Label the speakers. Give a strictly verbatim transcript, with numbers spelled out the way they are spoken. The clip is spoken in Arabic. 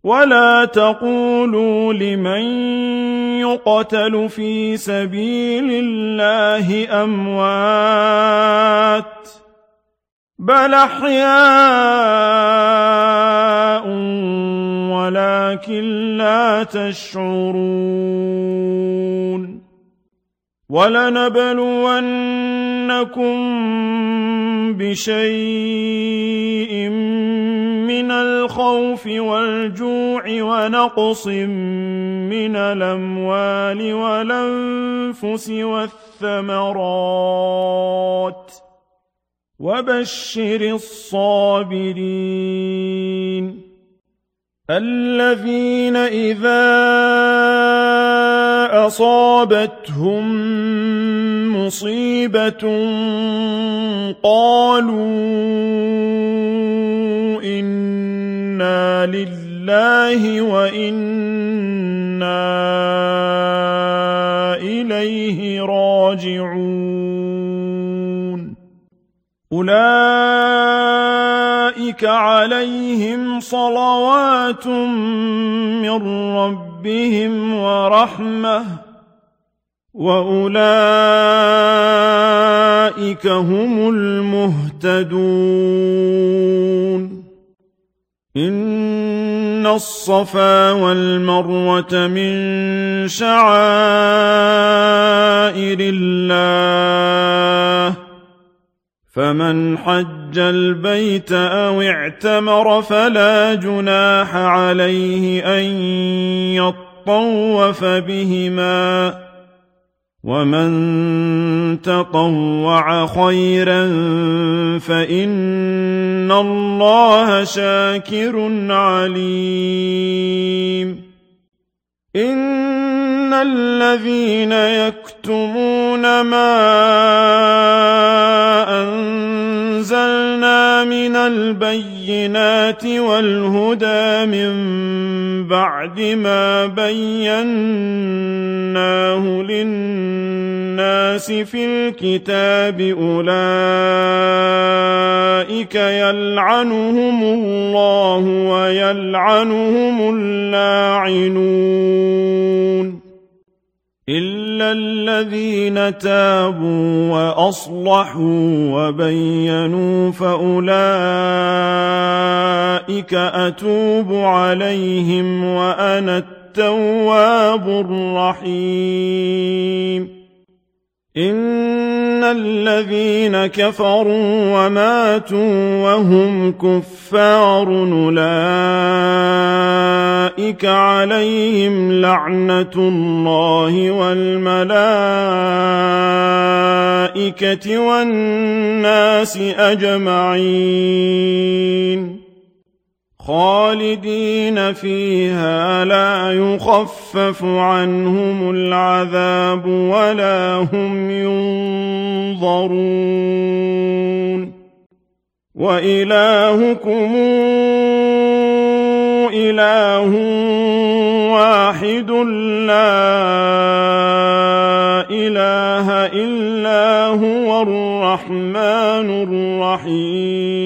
Speaker 1: ولا تقولوا لمن يقتل في سبيل الله أموات بل أحياء ولكن لا تشعرون ولنبلونكم بشيء من الخوف والجوع ونقص من الأموال والأنفس والثمرات وبشر الصابرين الذين إذا أصابتهم مصيبة قالوا إنا لله وإنا إليه راجعون أولئك عليهم صلوات من ربهم ورحمة وأولئك هم المهتدون إن الصفا والمروة من شعائر الله فمن حج البيت أو اعتمر فلا جناح عليه أن يطوف بهما ومن تطوع خيرا فإن الله شاكر عليم إن الذين يكتمون ما أنزلنا من البينات والهدى من بعد ما بيناه للناس في الكتاب أولئك يلعنهم الله ويلعنهم اللاعنون إلا الذين تابوا وأصلحوا وبينوا فأولئك أتوب عليهم وأنا التواب الرحيم إن الذين كفروا وماتوا وهم كفار أولئك عليهم لعنة الله والملائكة والناس أجمعين خالدين فيها لا يخفف عنهم العذاب ولا هم ينظرون وإلهكم إله واحد لا إله إلا هو الرحمن الرحيم